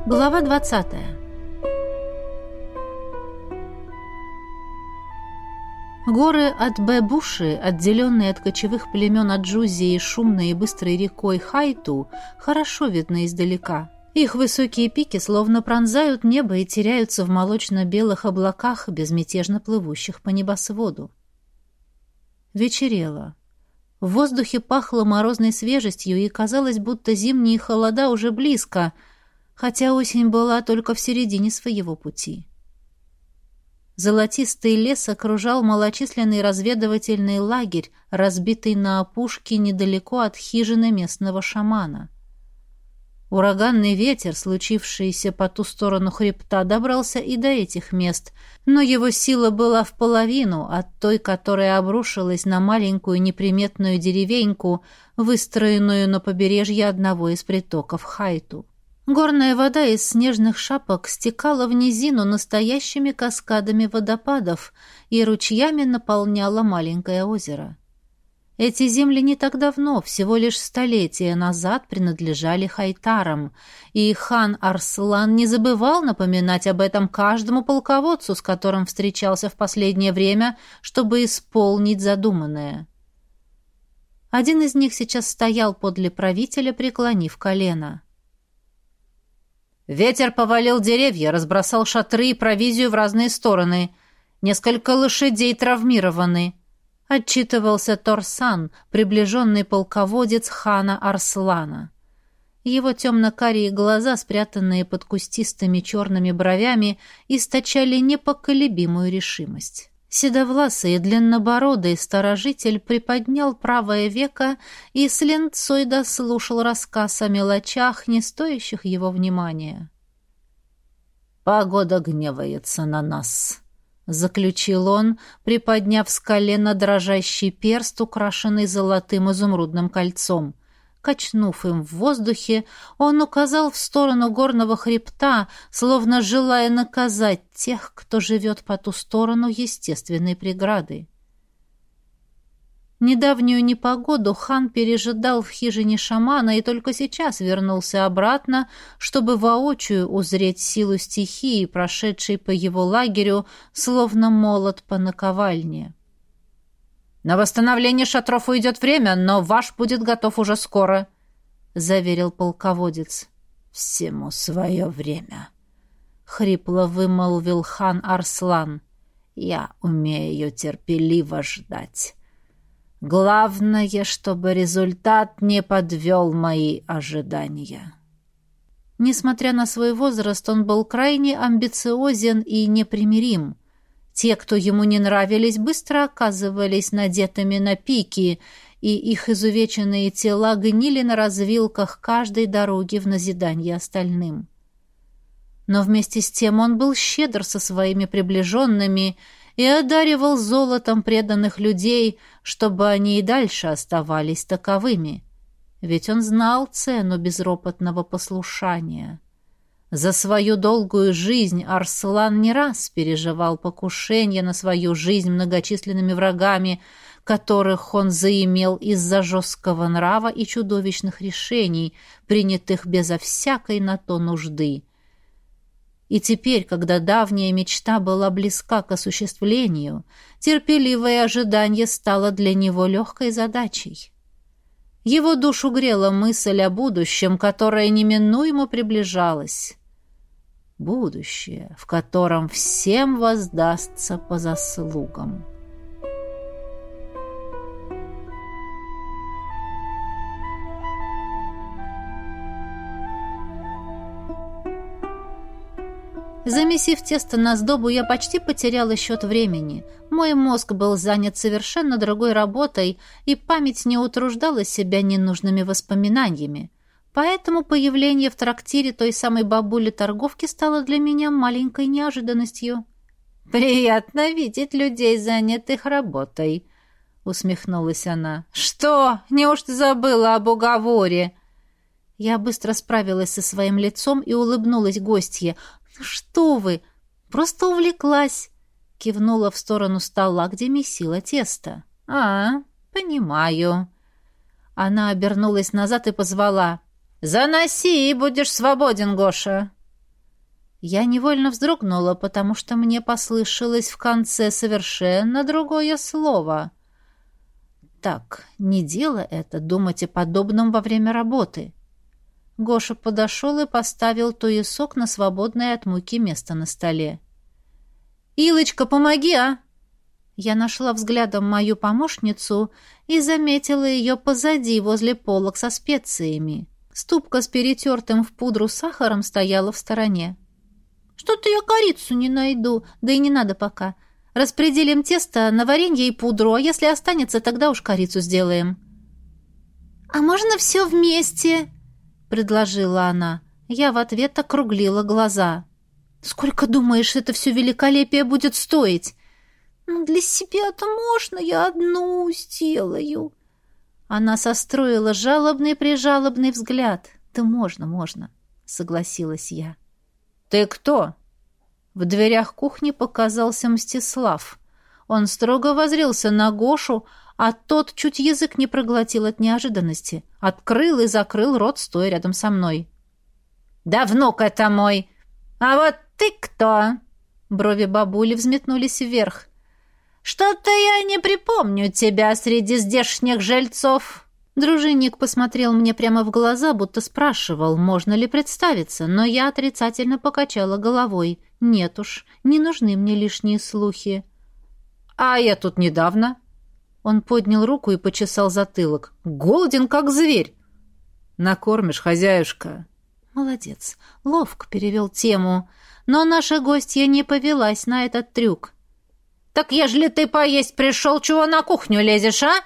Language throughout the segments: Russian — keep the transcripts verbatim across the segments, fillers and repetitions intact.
Глава двадцатая. Горы от Бэбуши, отделенные от кочевых племен Аджузии шумной и быстрой рекой Хайту, хорошо видны издалека. Их высокие пики словно пронзают небо и теряются в молочно-белых облаках, безмятежно плывущих по небосводу. Вечерело. В воздухе пахло морозной свежестью, и казалось, будто зимние холода уже близко, хотя осень была только в середине своего пути. Золотистый лес окружал малочисленный разведывательный лагерь, разбитый на опушке недалеко от хижины местного шамана. Ураганный ветер, случившийся по ту сторону хребта, добрался и до этих мест, но его сила была в половину от той, которая обрушилась на маленькую неприметную деревеньку, выстроенную на побережье одного из притоков Хайту. Горная вода из снежных шапок стекала в низину настоящими каскадами водопадов и ручьями наполняла маленькое озеро. Эти земли не так давно, всего лишь столетия назад, принадлежали хайтарам, и хан Арслан не забывал напоминать об этом каждому полководцу, с которым встречался в последнее время, чтобы исполнить задуманное. Один из них сейчас стоял подле правителя, преклонив колено. Ветер повалил деревья, разбросал шатры и провизию в разные стороны. Несколько лошадей травмированы. Отчитывался Торсан, приближенный полководец хана Арслана. Его темно-карие глаза, спрятанные под кустистыми черными бровями, источали непоколебимую решимость. Седовласый и длиннобородый сторожитель приподнял правое веко и с ленцой дослушал рассказ о мелочах, не стоящих его внимания. «Погода гневается на нас», — заключил он, приподняв с колена дрожащий перст, украшенный золотым изумрудным кольцом. Качнув им в воздухе, он указал в сторону горного хребта, словно желая наказать тех, кто живет по ту сторону естественной преграды. Недавнюю непогоду хан пережидал в хижине шамана и только сейчас вернулся обратно, чтобы воочию узреть силу стихии, прошедшей по его лагерю, словно молот по наковальне. «На восстановление шатров уйдет время, но ваш будет готов уже скоро», — заверил полководец. «Всему свое время», — хрипло вымолвил хан Арслан. «Я умею терпеливо ждать. Главное, чтобы результат не подвел мои ожидания». Несмотря на свой возраст, он был крайне амбициозен и непримирим. Те, кто ему не нравились, быстро оказывались надетыми на пики, и их изувеченные тела гнили на развилках каждой дороги в назиданье остальным. Но вместе с тем он был щедр со своими приближенными и одаривал золотом преданных людей, чтобы они и дальше оставались таковыми. Ведь он знал цену безропотного послушания. За свою долгую жизнь Арслан не раз переживал покушения на свою жизнь многочисленными врагами, которых он заимел из-за жесткого нрава и чудовищных решений, принятых безо всякой на то нужды. И теперь, когда давняя мечта была близка к осуществлению, терпеливое ожидание стало для него легкой задачей. Его душу грела мысль о будущем, которое неминуемо приближалось. Будущее, в котором всем воздастся по заслугам. Замесив тесто на сдобу, я почти потеряла счет времени. Мой мозг был занят совершенно другой работой, и память не утруждала себя ненужными воспоминаниями. Поэтому появление в трактире той самой бабули-торговки стало для меня маленькой неожиданностью. «Приятно видеть людей, занятых работой», — усмехнулась она. «Что, неужто забыла об уговоре?» Я быстро справилась со своим лицом и улыбнулась гостье. «Что вы? Просто увлеклась!» Кивнула в сторону стола, где месила тесто. «А, понимаю». Она обернулась назад и позвала. «Заноси, и будешь свободен, Гоша!» Я невольно вздрогнула, потому что мне послышалось в конце совершенно другое слово. Так, не дело это думать о подобном во время работы. Гоша подошел и поставил туесок на свободное от муки место на столе. «Илочка, помоги, а!» Я нашла взглядом мою помощницу и заметила ее позади, возле полок со специями. Ступка с перетертым в пудру сахаром стояла в стороне. «Что-то я корицу не найду, да и не надо пока. Распределим тесто на варенье и пудру, а если останется, тогда уж корицу сделаем». «А можно все вместе?» — предложила она. Я в ответ округлила глаза. «Сколько, думаешь, это все великолепие будет стоить?» «Ну, для себя-то можно, я одну сделаю». Она состроила жалобный-прижалобный взгляд. «Да можно, можно», — согласилась я. «Ты кто?» В дверях кухни показался Мстислав. Он строго воззрился на Гошу, а тот чуть язык не проглотил от неожиданности. Открыл и закрыл рот, стоя рядом со мной. «Да внук это мой! А вот ты кто?» Брови бабули взметнулись вверх. «Что-то я не припомню тебя среди здешних жильцов». Дружинник посмотрел мне прямо в глаза, будто спрашивал, можно ли представиться, но я отрицательно покачала головой. Нет уж, не нужны мне лишние слухи. «А я тут недавно». Он поднял руку и почесал затылок. «Голоден, как зверь». «Накормишь, хозяюшка». Молодец, ловко перевел тему, но наша гостья не повелась на этот трюк. «Так ежели ты поесть пришел, чего на кухню лезешь, а?»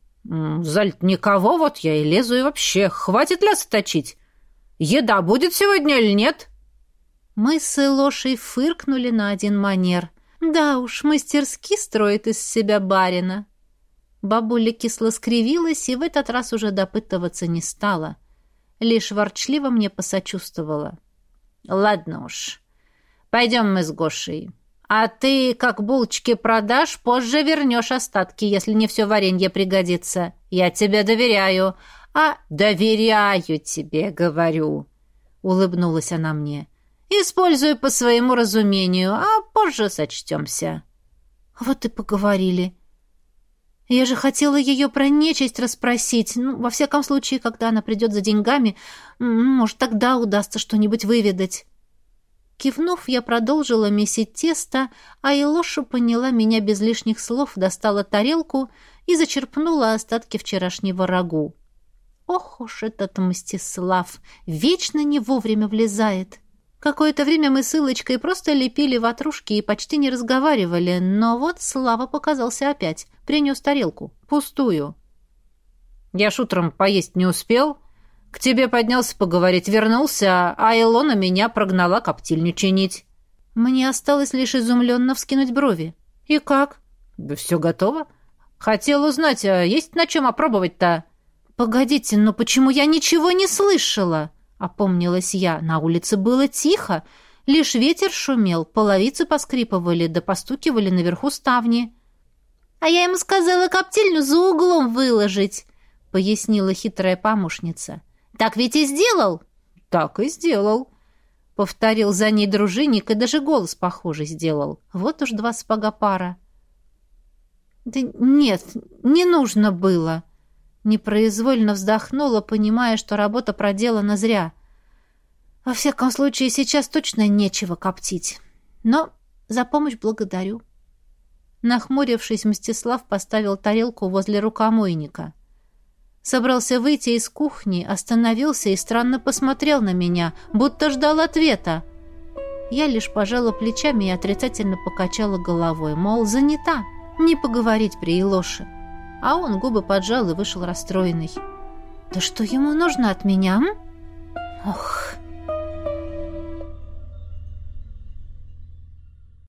«Заль никого, вот я и лезу, и вообще, хватит лясы точить. Еда будет сегодня или нет?» Мы с Илошей фыркнули на один манер. Да уж, мастерски строит из себя барина. Бабуля кисло скривилась и в этот раз уже допытываться не стала. Лишь ворчливо мне посочувствовала. «Ладно уж, пойдем мы с Гошей. А ты, как булочки продашь, позже вернешь остатки, если не все варенье пригодится. Я тебе доверяю». «А доверяю тебе, говорю», — улыбнулась она мне. «Используй по своему разумению, а позже сочтемся». Вот и поговорили. Я же хотела ее про нечисть расспросить. Ну, во всяком случае, когда она придет за деньгами, может, тогда удастся что-нибудь выведать. Кивнув, я продолжила месить тесто, а Илоша поняла меня без лишних слов, достала тарелку и зачерпнула остатки вчерашнего рагу. Ох уж этот Мстислав! Вечно не вовремя влезает. Какое-то время мы с Илочкой просто лепили ватрушки и почти не разговаривали, но вот Слава показался опять, принес тарелку, пустую. «Я ж утром поесть не успел. К тебе поднялся поговорить, вернулся, а Илона меня прогнала коптильню чинить». Мне осталось лишь изумленно вскинуть брови. «И как?» «Да все готово. Хотел узнать, а есть на чем опробовать-то?» «Погодите, но почему я ничего не слышала?» — опомнилась я. На улице было тихо, лишь ветер шумел, половицы поскрипывали да постукивали наверху ставни. «А я ему сказала коптильню за углом выложить», — пояснила хитрая помощница. «Так ведь и сделал?» «Так и сделал», — повторил за ней дружинник и даже голос похожий сделал. Вот уж два сапога пара. «Да нет, не нужно было», — непроизвольно вздохнула, понимая, что работа проделана зря. «Во всяком случае, сейчас точно нечего коптить. Но за помощь благодарю». Нахмурившись, Мстислав поставил тарелку возле рукомойника. Собрался выйти из кухни, остановился и странно посмотрел на меня, будто ждал ответа. Я лишь пожала плечами и отрицательно покачала головой, мол, занята, не поговорить при Илоше. А он губы поджал и вышел расстроенный. «Да что ему нужно от меня, м? Ох!»